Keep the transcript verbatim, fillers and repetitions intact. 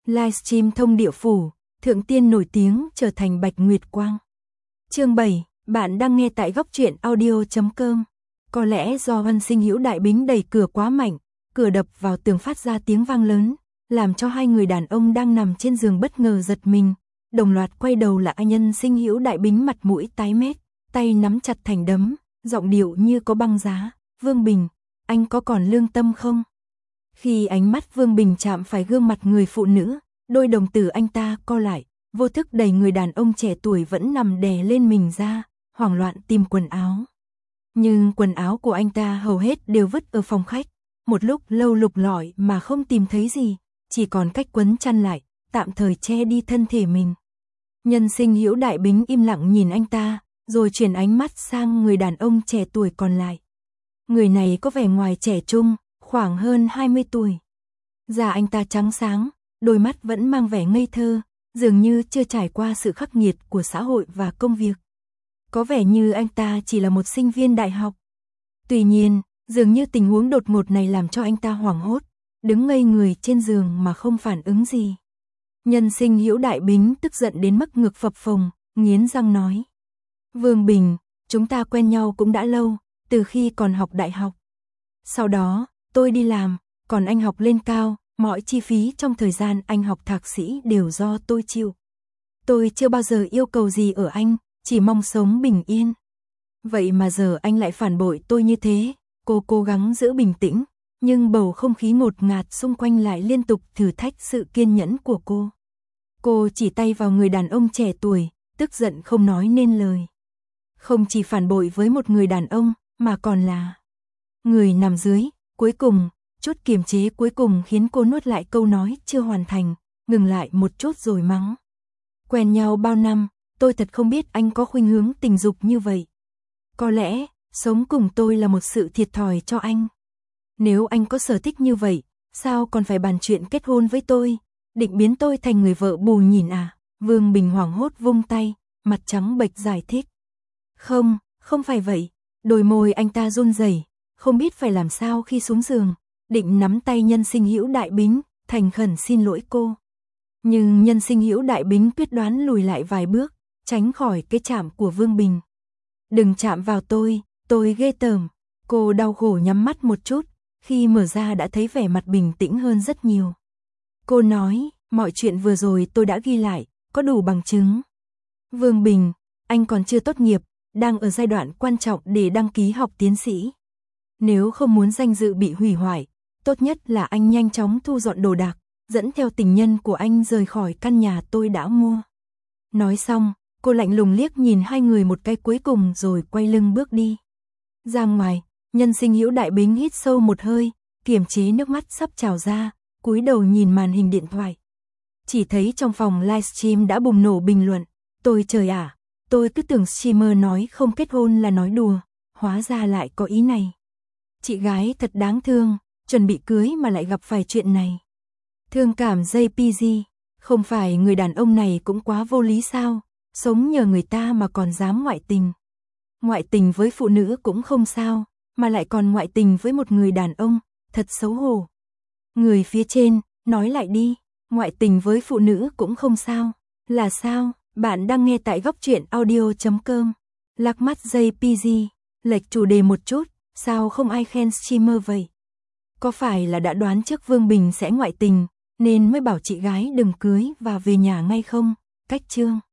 Livestream thông địa phủ, thượng tiên nổi tiếng trở thành Bạch Nguyệt Quang. Chương bảy, bạn đang nghe tại góc truyện audio chấm com. Có lẽ do Ân Sinh Hữu Đại Bính đẩy cửa quá mạnh, cửa đập vào tường phát ra tiếng vang lớn, làm cho hai người đàn ông đang nằm trên giường bất ngờ giật mình, đồng loạt quay đầu là anh Ân Sinh Hữu Đại Bính mặt mũi tái mét, tay nắm chặt thành đấm, giọng điệu như có băng giá, "Vương Bình, anh có còn lương tâm không?" Khi ánh mắt Vương Bình chạm phải gương mặt người phụ nữ, đôi đồng tử anh ta co lại, vô thức đẩy người đàn ông trẻ tuổi vẫn nằm đè lên mình ra, hoảng loạn tìm quần áo. Nhưng quần áo của anh ta hầu hết đều vứt ở phòng khách, một lúc lâu lục lọi mà không tìm thấy gì, chỉ còn cách quấn chăn lại, tạm thời che đi thân thể mình. Nhân Sinh Hữu Đại Bính im lặng nhìn anh ta, rồi chuyển ánh mắt sang người đàn ông trẻ tuổi còn lại. Người này có vẻ ngoài trẻ trung, khoảng hơn hai mươi tuổi. Da anh ta trắng sáng, đôi mắt vẫn mang vẻ ngây thơ, dường như chưa trải qua sự khắc nghiệt của xã hội và công việc. Có vẻ như anh ta chỉ là một sinh viên đại học. Tuy nhiên, dường như tình huống đột ngột này làm cho anh ta hoảng hốt, đứng ngây người trên giường mà không phản ứng gì. Nhân Sinh Hữu Đại Bính tức giận đến mức ngực phập phồng, nghiến răng nói: "Vương Bình, chúng ta quen nhau cũng đã lâu, từ khi còn học đại học. Sau đó, tôi đi làm, còn anh học lên cao, mọi chi phí trong thời gian anh học thạc sĩ đều do tôi chịu. Tôi chưa bao giờ yêu cầu gì ở anh, chỉ mong sống bình yên. Vậy mà giờ anh lại phản bội tôi như thế." Cô cố gắng giữ bình tĩnh, nhưng bầu không khí ngột ngạt xung quanh lại liên tục thử thách sự kiên nhẫn của cô. Cô chỉ tay vào người đàn ông trẻ tuổi, tức giận không nói nên lời. Không chỉ phản bội với một người đàn ông, mà còn là người nằm dưới. Cuối cùng, chút kiềm chế cuối cùng khiến cô nuốt lại câu nói chưa hoàn thành, ngừng lại một chút rồi mắng: "Quen nhau bao năm, tôi thật không biết anh có khuynh hướng tình dục như vậy. Có lẽ, sống cùng tôi là một sự thiệt thòi cho anh. Nếu anh có sở thích như vậy, sao còn phải bàn chuyện kết hôn với tôi, định biến tôi thành người vợ bù nhìn à?" Vương Bình hoảng hốt vung tay, mặt trắng bệch giải thích: "Không, không phải vậy." Đôi môi anh ta run rẩy, không biết phải làm sao khi xuống giường, định nắm tay Nhân Sinh Hữu Đại Bính, thành khẩn xin lỗi cô. Nhưng Nhân Sinh Hữu Đại Bính quyết đoán lùi lại vài bước, tránh khỏi cái chạm của Vương Bình. "Đừng chạm vào tôi, tôi ghê tởm." Cô đau khổ nhắm mắt một chút, khi mở ra đã thấy vẻ mặt bình tĩnh hơn rất nhiều. Cô nói: "Mọi chuyện vừa rồi tôi đã ghi lại, có đủ bằng chứng." "Vương Bình, anh còn chưa tốt nghiệp, đang ở giai đoạn quan trọng để đăng ký học tiến sĩ. Nếu không muốn danh dự bị hủy hoại, tốt nhất là anh nhanh chóng thu dọn đồ đạc, dẫn theo tình nhân của anh rời khỏi căn nhà tôi đã mua." Nói xong, cô lạnh lùng liếc nhìn hai người một cái cuối cùng rồi quay lưng bước đi. Ra ngoài, Nhân Sinh Hữu Đại Bính hít sâu một hơi, kiềm chế nước mắt sắp trào ra, cúi đầu nhìn màn hình điện thoại. Chỉ thấy trong phòng livestream đã bùng nổ bình luận: "Tôi trời ạ, tôi cứ tưởng streamer nói không kết hôn là nói đùa, hóa ra lại có ý này. Chị gái thật đáng thương, chuẩn bị cưới mà lại gặp phải chuyện này. Thương cảm gi pê giê, không phải người đàn ông này cũng quá vô lý sao, sống nhờ người ta mà còn dám ngoại tình. Ngoại tình với phụ nữ cũng không sao, mà lại còn ngoại tình với một người đàn ông, thật xấu hổ." Người phía trên, nói lại đi, ngoại tình với phụ nữ cũng không sao, là sao? Bạn đang nghe tại góc truyện audio chấm com. Lạc mắt gi pê giê, lệch chủ đề một chút, sao không ai khen streamer vậy? Có phải là đã đoán trước Vương Bình sẽ ngoại tình, nên mới bảo chị gái đừng cưới và về nhà ngay không? Cách chương